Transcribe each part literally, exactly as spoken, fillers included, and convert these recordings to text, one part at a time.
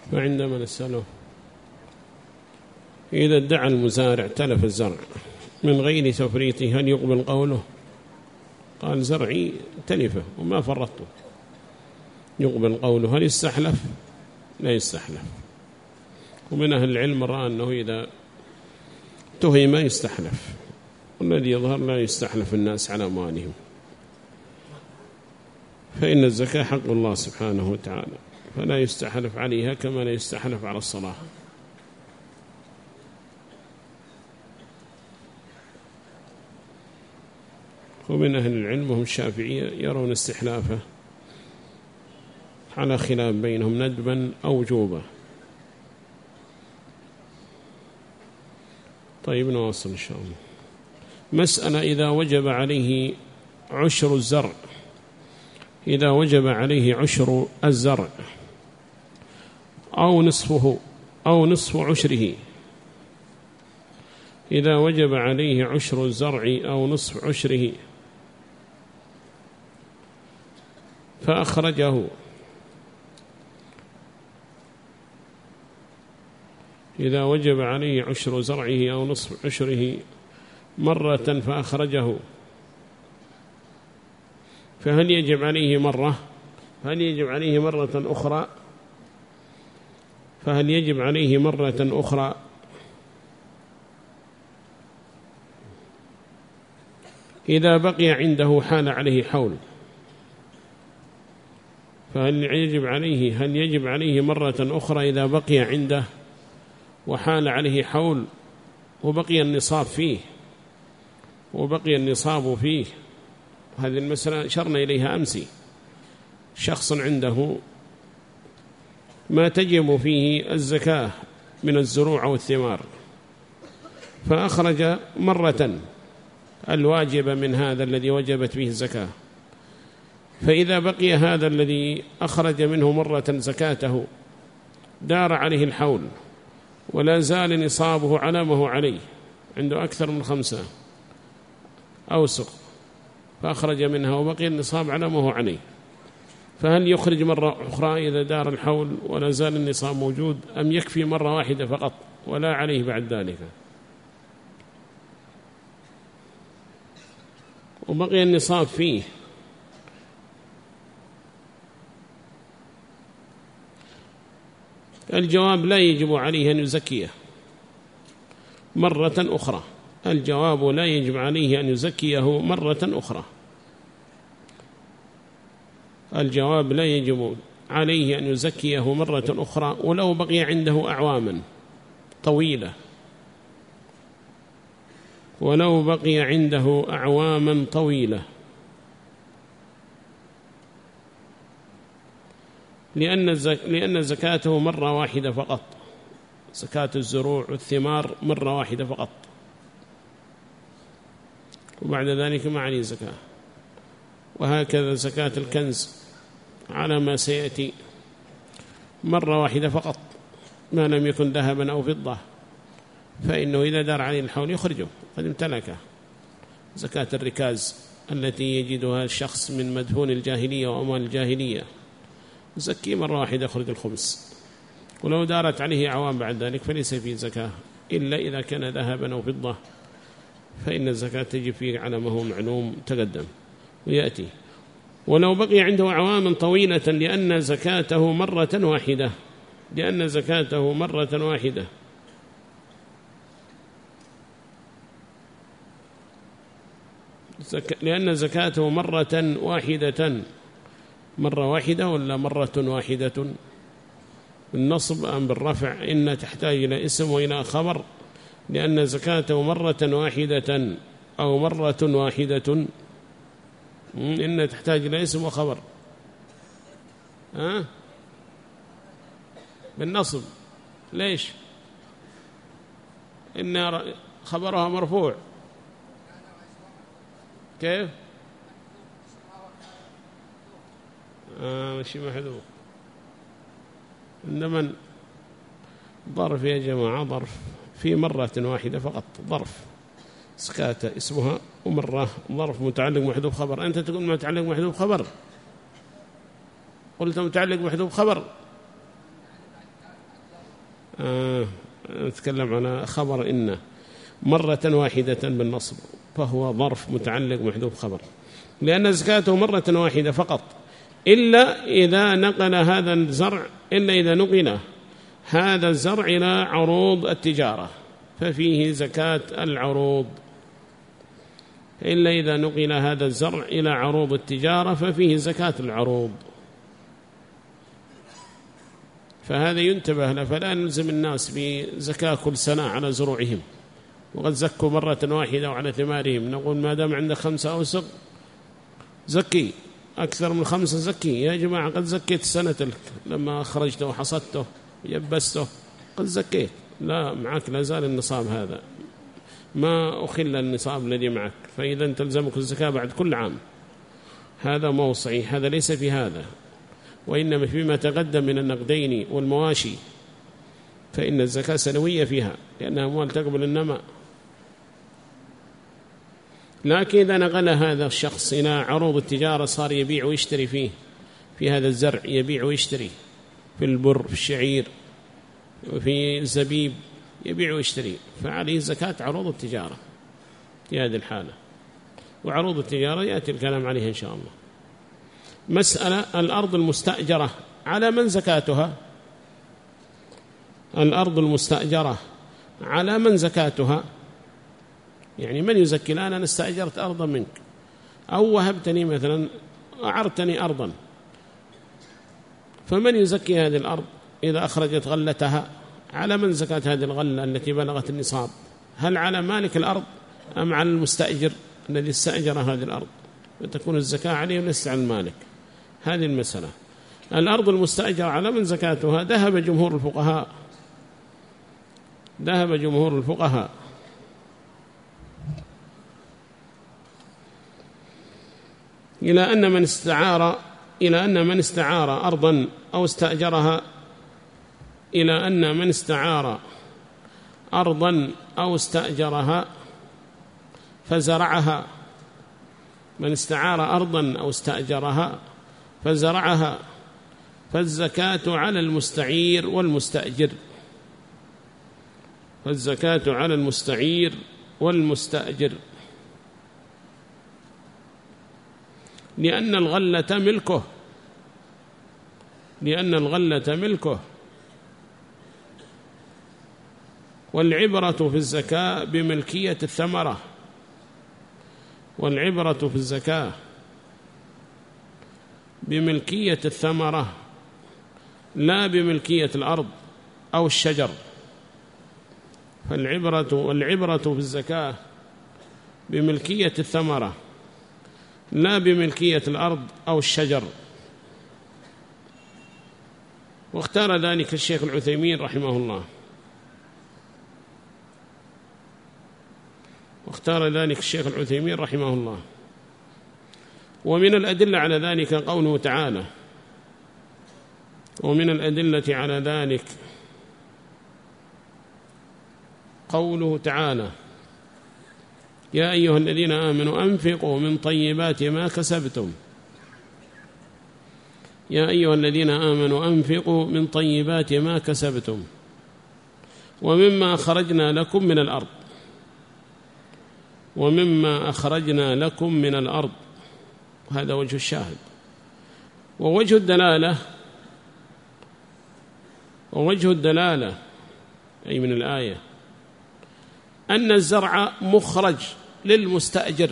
فعندما نسأله إذا ادعى المزارع تلف الزرع من غير تفريطه هل يقبل قوله؟ قال زرعي تلفه وما فرطته، يقبل قوله. هل يستحلف؟ لا يستحلف. ومن أهل العلم رأى أنه إذا تهم يستحلف، والذي يظهر لا يستحلف الناس على أموالهم، فإن الزكاة حق الله سبحانه وتعالى، فلا يستحلف عليها كما لا يستحلف على الصلاة. ومن أهل العلم وهم الشافعية يرون استحلافه على خلاف بينهم ندبا أو وجوبا. طيب نواصل إن شاء الله. مسألة إذا وجب عليه عشر الزرع، إذا وجب عليه عشر الزرع أو نصفه أو نصف عشره، إذا وجب عليه عشر الزرع أو نصف عشره فأخرجه، إذا وجب عليه عشر زرعه أو نصف عشره مرة فأخرجه، فهل يجب عليه مرة؟ هل يجب عليه مرة أخرى؟ فهل يجب عليه مرة أخرى؟ إذا بقي عنده حال عليه حول، فهل يجب عليه هل يجب عليه مرة أخرى إذا بقي عنده وحال عليه حول وبقي النصاب فيه وبقي النصاب فيه؟ هذه المسألة أشرنا إليها أمسي. شخص عنده ما تجب فيه الزكاة من الزروع والثمار، فأخرج مرة الواجب من هذا الذي وجبت فيه الزكاة، فإذا بقي هذا الذي أخرج منه مرة زكاته دار عليه الحول ولا زال نصابه على ما هو عليه، عنده أكثر من خمسة أوسق فأخرج منها وبقي النصاب على ما هو عليه، فهل يخرج مرة أخرى إذا دار الحول ولا زال النصاب موجود، أم يكفي مرة واحدة فقط ولا عليه بعد ذلك؟ وبقي النصاب فيه، الجواب لا يجب عليه أن يزكيه مرة أخرى. الجواب لا يجب عليه أن يزكيه مرة أخرى. الجواب لا يجب عليه أن يزكيه مرة أخرى ولو بقي عنده أعواما طويلة، ولو بقي عنده أعواما طويلة، لأن لأن زكاته مرة واحدة فقط، زكاة الزروع والثمار مرة واحدة فقط، وبعد ذلك ما عليه زكاة. وهكذا زكاة الكنز على ما سيأتي مرة واحدة فقط، ما لم يكن ذهبا أو فضة، فإنه إذا دار عليه الحول يخرجه قد امتلكه. زكاة الركاز التي يجدها الشخص من مدفون الجاهلية وأموال الجاهلية زكي مرة واحدة يخرج الخمس، ولو دارت عليه أعوام بعد ذلك فليس فيه زكاة إلا إذا كان ذهبا أو فضة، فإن الزكاة تجب فيه على ما هو معلوم تقدم ويأتي. ولو بقي عنده أعواما طويلة لأن زكاته مرة واحدة، لأن زكاته مرة واحدة، لأن زكاته مرة واحدة، مرة واحدة ولا مرة واحدة بالنصب أم بالرفع؟ إن تحتاج إلى اسم وإلى خبر، لأن زكاته مرة واحدة أو مرة واحدة، إن تحتاج إلى اسم وخبر. ها؟ بالنصب. ليش؟ إن خبرها مرفوع. كيف؟ آه ماشي محذوف. إنما ظرف يا جماعة، ظرف في مرة واحدة فقط، ظرف سكاتة اسمها، ومرة ظرف متعلق محذوف خبر. أنت تقول متعلق محذوف خبر، قلت متعلق محذوف خبر. آه نتكلم عن خبر إن مرة واحدة بالنصب، فهو ظرف متعلق محذوف خبر، لأن زكاته مرة واحدة فقط، إلا إذا نقل هذا الزرع إلا إذا نقل هذا الزرع إلى عروض التجارة ففيه زكاة العروض، إلا إذا نقل هذا الزرع إلى عروض التجارة ففيه زكاة العروض. فهذا ينتبه له، فلا نلزم الناس بزكاة كل سنة على زروعهم، وقد زكوا مرة واحدة وعلى ثمارهم، نقول ما دام عندك خمسة أوسق زكي، أكثر من خمسة زكي، يا جماعة قد زكيت السنة لما أخرجته وحصدته ويبسته قد زكيت، لا معك لا زال النصاب هذا، ما أخل النصاب الذي معك، فإذا تلزمك الزكاة بعد كل عام. هذا موصعي، هذا ليس في هذا، وإنما فيما تقدم من النقدين والمواشي فإن الزكاة سنوية فيها، لأنها أموال تقبل النماء. لكن إذا نقل هذا الشخص إلى عروض التجارة صار يبيع ويشتري فيه، في هذا الزرع يبيع ويشتري، في البر، في الشعير، في الزبيب يبيع ويشتري، فعليه زكاة عروض التجارة في هذه الحالة. وعروض التجارة يأتي الكلام عليها إن شاء الله. مسألة الأرض المستأجرة على من زكاتها؟ الأرض المستأجرة على من زكاتها؟ يعني من يزكي؟ الآن أنا استأجرت أرضا منك، أو وهبتني مثلا، أعرتني أرضا، فمن يزكي هذه الأرض إذا أخرجت غلتها؟ على من زكاة هذه الغلة التي بلغت النصاب؟ هل على مالك الأرض أم على المستأجر الذي استأجر هذه الأرض؟ فتكون الزكاة عليه وليس على المالك. هذه المسألة. الأرض المستأجرة على من زكاتها؟ ذهب جمهور الفقهاء ذهب جمهور الفقهاء إلى أن من استعار إلى أن من استعار أرضا أو استأجرها إلى أن من استعار أرضا أو استأجرها فزرعها من استعار أرضا أو استأجرها فزرعها فالزكاة على المستعير والمستأجر فالزكاة على المستعير والمستأجر لأن الغلة ملكه لأن الغلة ملكه والعبرة في الزكاة بملكية الثمرة والعبرة في الزكاة بملكية الثمرة لا بملكية الأرض أو الشجر. فالعبرة والعبرة في الزكاة بملكية الثمرة لا بملكية الأرض أو الشجر. واختار ذلك الشيخ العثيمين رحمه الله واختار ذلك الشيخ العثيمين رحمه الله ومن الأدلة على ذلك قوله تعالى ومن الأدلة على ذلك قوله تعالى يا أيها الذين آمنوا أنفقوا من طيبات ما كسبتم يا أيها الذين آمنوا أنفقوا من طيبات ما كسبتم ومما أخرجنا لكم من الأرض ومما أخرجنا لكم من الأرض. هذا وجه الشاهد. ووجه الدلالة ووجه الدلالة أي من الآية أن الزرع مخرج للمستأجر.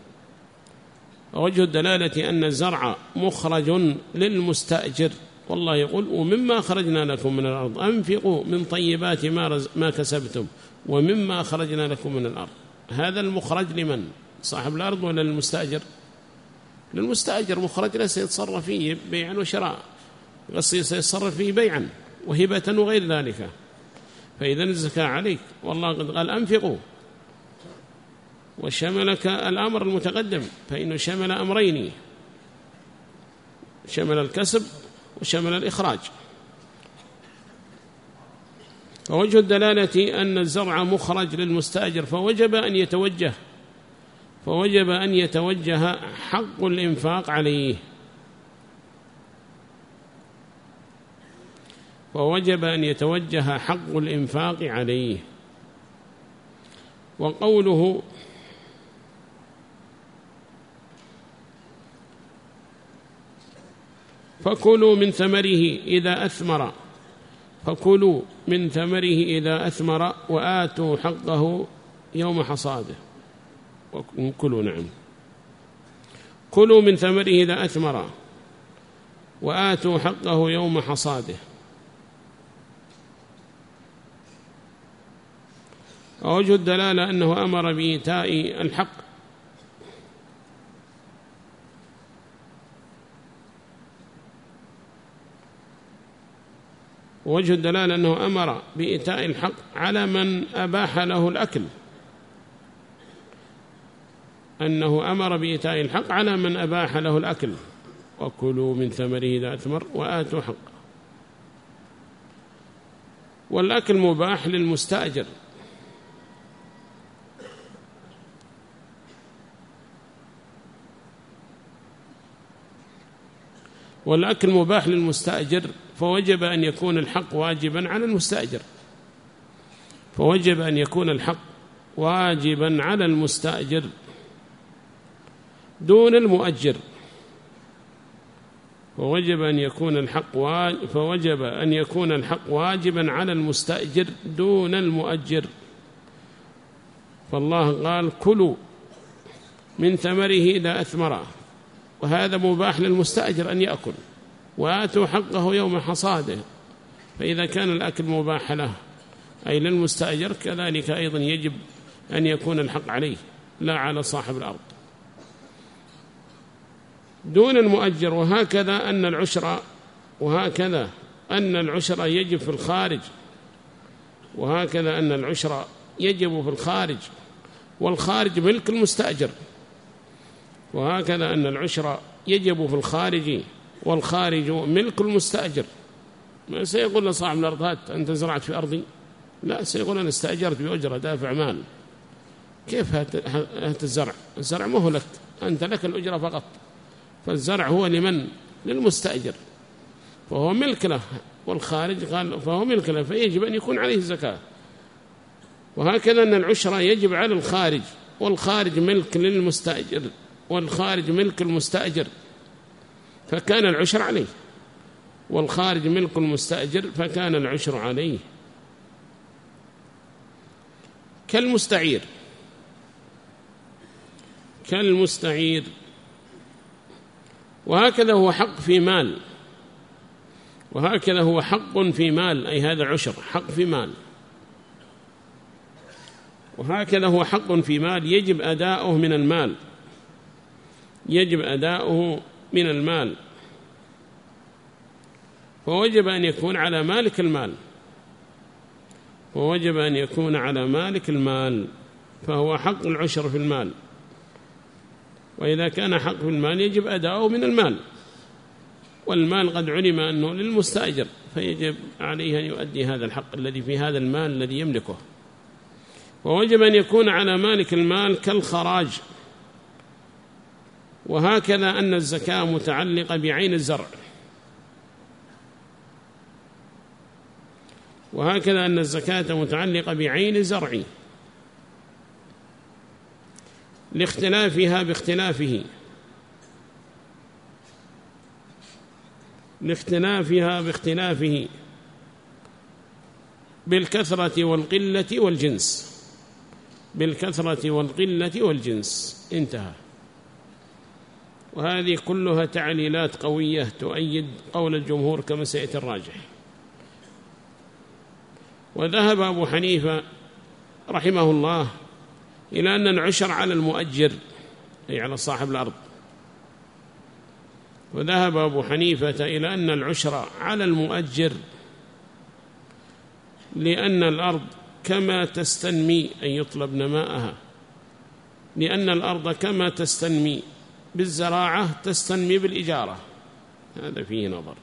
ووجه الدلالة أن الزرع مخرج للمستأجر. والله يقول ومما أخرجنا لكم من الأرض أنفقوا من طيبات ما, ما كسبتم ومما أخرجنا لكم من الأرض. هذا المخرج لمن؟ صاحب الأرض ولا للمستأجر؟ للمستأجر مخرج لا سيتصرف فيه بيعا وشراء، سيتصرف فيه بيعا وهبة وغير ذلك. فإذا الزكاة عليك. والله قد قال أنفقوا وشملك الأمر المتقدم، فإنه شمل أمرين، شمل الكسب وشمل الإخراج. فوجه الدلالة أن الزرع مخرج للمستأجر فوجب أن يتوجه فوجب أن يتوجه حق الإنفاق عليه. فوجب أن يتوجه حق الإنفاق عليه. وقوله فكلوا من ثمره إذا أثمر، فكلوا من ثمره إذا أثمر وآتوا حقه يوم حصاده. كلوا نعم كلوا من ثمره إذا أثمر وآتوا حقه يوم حصاده. ووجه الدلالة أنه أمر بإيتاء الحق، ووجه الدلالة أنه أمر بإيتاء الحق على من أباح له الأكل، أنه أمر بإيتاء الحق على من أباح له الأكل. وكلوا من ثمره إذا أثمر وآتوا حقه. والأكل مباح للمستأجر، والأكل مباح للمستأجر فوجب أن يكون الحق واجبا على المستأجر، فوجب أن يكون الحق واجبا على المستأجر دون المؤجر، فوجب أن يكون الحق واجب فوجب أن يكون الحق واجبا على المستأجر دون المؤجر. فالله قال كلوا من ثمره إذا أثمر، وهذا مباح للمستأجر أن يأكل، وآتوا حقه يوم حصاده. فإذا كان الأكل مباح له أي للمستأجر، كذلك أيضا يجب أن يكون الحق عليه لا على صاحب الأرض دون المؤجر. وهكذا أن العشر وهكذا أن العشر يجب في الخارج وهكذا أن العشر يجب في الخارج والخارج ملك المستأجر. وهكذا أن العشر يجب في الخارج والخارج ملك المستأجر. ما سيقول لصاحب الأرض هات أنت زرعت في أرضي، لا، سيقول أنا استأجرت بأجرة دافع مال. كيف هات الزرع؟ الزرع ما هو لك، أنت لك الأجرة فقط، فالزرع هو لمن؟ للمستأجر، فهو ملك له، والخارج قال فهو ملك له، فيجب أن يكون عليه الزكاة. وهكذا أن العشرة يجب على الخارج، والخارج ملك للمستأجر، والخارج ملك المستأجر، فكان العشر عليه، والخارج ملك المستأجر فكان العشر عليه. كالمستعير كالمستعير وهكذا هو حق في مال، وهكذا هو حق في مال، أي هذا عشر حق في مال، وهكذا هو حق في مال يجب أداؤه من المال، يجب أداؤه من المال، فوجب أن يكون على مالك المال ووجب أن يكون على مالك المال فهو حق العشر في المال. وإذا كان حق في المال يجب أداؤه من المال، والمال قد علم أنه للمستأجر، فيجب عليه أن يؤدي هذا الحق الذي في هذا المال الذي يملكه. ووجب أن يكون على مالك المال كالخراج. وهكذا أن الزكاة متعلقة بعين الزرع، وهكذا أن الزكاة متعلقة بعين الزرع لاختلافها باختلافه لاختلافها باختلافه بالكثرة والقلة والجنس بالكثرة والقلة والجنس. انتهى. وهذه كلها تعليلات قوية تؤيد قول الجمهور كما سيأتي الراجح. وذهب أبو حنيفة رحمه الله إلى أن العشر على المؤجر أي على صاحب الأرض، وذهب أبو حنيفة إلى أن العشر على المؤجر لأن الأرض كما تستنمي أن يطلب نماءها، لأن الأرض كما تستنمي بالزراعة تستنمي بالإجارة، هذا فيه نظر.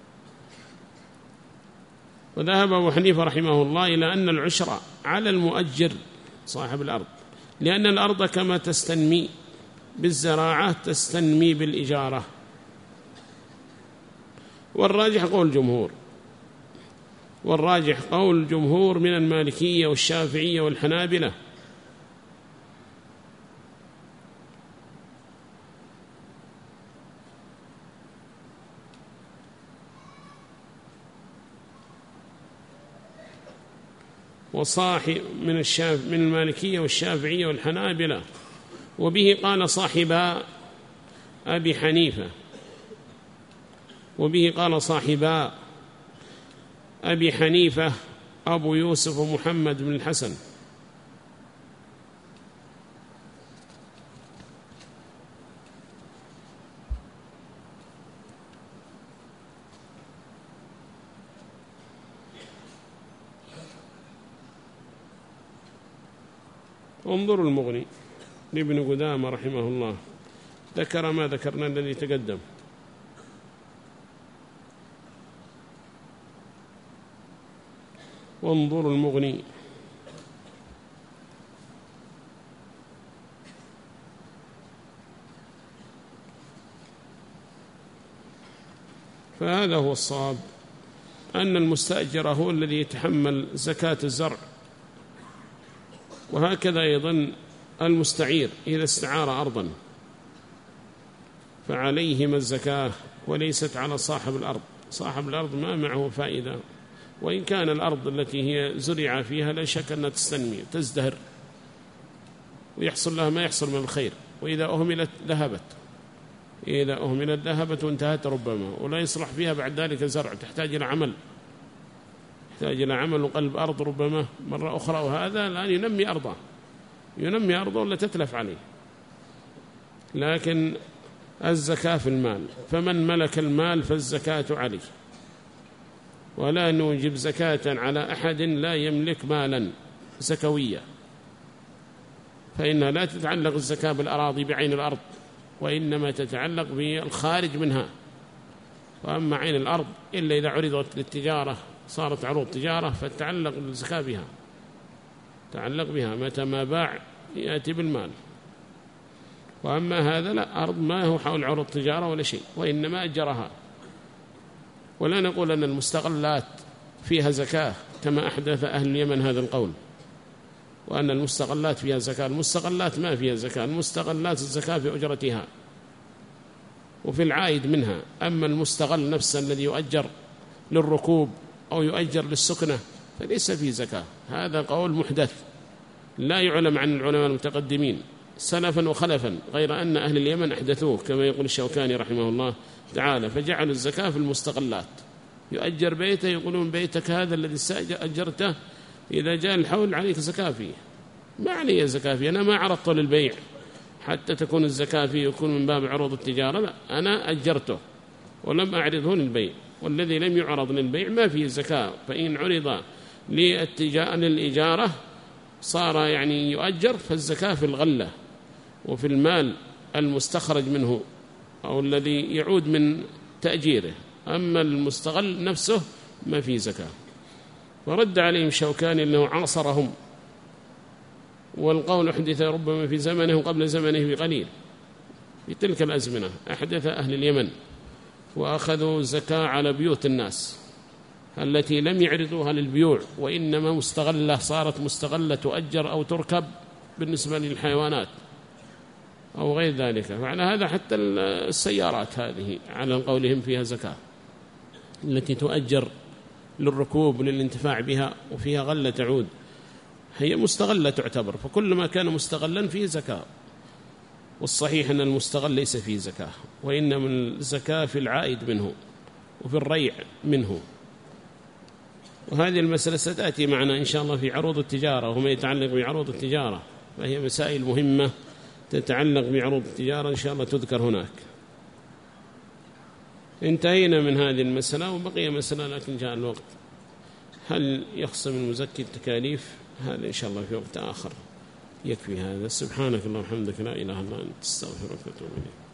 وذهب أبو حنيفة رحمه الله إلى أن العشر على المؤجر صاحب الأرض لأن الأرض كما تستنمي بالزراعة تستنمي بالإجارة. والراجح قول الجمهور والراجح قول الجمهور من المالكية والشافعية والحنابلة. وصاحب من الشاف من المالكية والشافعية والحنابلة، وبه قال صاحبا أبي حنيفة وبه قال صاحبا أبي حنيفة أبو يوسف ومحمد بن الحسن. انظروا المغني لابن قدامة رحمه الله، ذكر ما ذكرنا الذي تقدم. وانظروا المغني. فهذا هو الصواب، أن المستأجر هو الذي يتحمل زكاة الزرع، وهكذا أيضا المستعير إذا استعار أرضا فعليهما الزكاة وليست على صاحب الأرض. صاحب الأرض ما معه فائدة، وإن كان الأرض التي هي زرع فيها لا شك أنها تستنمي تزدهر ويحصل لها ما يحصل من الخير، وإذا أهملت ذهبت إذا أهملت ذهبت وانتهت ربما، ولا يصلح فيها بعد ذلك زرع، تحتاج إلى عمل تحتاج إلى عمل وقلب أرض ربما مرة أخرى. وهذا الآن ينمي أرضه ينمي أرضه ولا تتلف عليه. لكن الزكاة في المال، فمن ملك المال فالزكاة عليه، ولا نوجب زكاة على أحد لا يملك مالا زكوية، فإنها لا تتعلق الزكاة بالأراضي بعين الأرض، وإنما تتعلق بالخارج منها. وأما عين الأرض إلا إذا عرضت للتجارة صارت عروض تجارة فتتعلق الزكاة بها تعلق بها متى ما باع يأتي بالمال. وأما هذا لا، أرض ما هو حول عروض تجارة ولا شيء، وإنما أجرها. ولا نقول أن المستغلات فيها زكاة كما أحدث أهل اليمن هذا القول، وأن المستغلات فيها زكاة. المستغلات ما فيها زكاة، المستغلات الزكاة في أجرتها وفي العائد منها. أما المستغل نفسه الذي يؤجر للركوب أو يؤجر للسكنة فليس فيه زكاة. هذا قول محدث لا يعلم عن العلماء المتقدمين سلفا وخلفا، غير أن أهل اليمن أحدثوه كما يقول الشوكاني رحمه الله تعالى، فجعلوا الزكاة في المستغلات. يؤجر بيته يقولون بيتك هذا الذي أجرته إذا جاء الحول عليك زكاة فيه. ما علي زكاة فيه، أنا ما عرضته للبيع حتى تكون الزكاة فيه يكون من باب عروض التجارة، لا، أنا أجرته ولم أعرضه للبيع، والذي لم يعرض للبيع ما فيه زكاة. فإن عرض للإجارة صار يعني يؤجر، فالزكاة في الغلة وفي المال المستخرج منه أو الذي يعود من تأجيره. أما المستغل نفسه ما فيه زكاة. ورد عليهم شوكاني أنه عاصرهم، والقول أحدث ربما في زمنه قبل زمنه بقليل. في تلك الأزمنة أحدث أهل اليمن وأخذوا زكاة على بيوت الناس التي لم يعرضوها للبيوع، وإنما مستغلة صارت مستغلة تؤجر أو تركب بالنسبة للحيوانات أو غير ذلك. فعلى هذا حتى السيارات هذه على قولهم فيها زكاة، التي تؤجر للركوب وللانتفاع بها وفيها غلة تعود، هي مستغلة تعتبر. فكل ما كان مستغلا فيه زكاة. والصحيح أن المستغل ليس فيه زكاة، وإنما الزكاة في العائد منه وفي الريع منه. وهذه المسألة ستأتي معنا إن شاء الله في عروض التجارة وما يتعلق بعروض التجارة، فهي مسائل مهمة تتعلق بعروض التجارة إن شاء الله تذكر هناك. انتهينا من هذه المسألة وبقي مسألة لكن جاء الوقت. هل يخصم المزكي التكاليف؟ هذا إن شاء الله في وقت آخر. يكفي هذا. سبحانك اللهم وبحمدك لا إله إلا أنت استغفرك وأتوب إليك.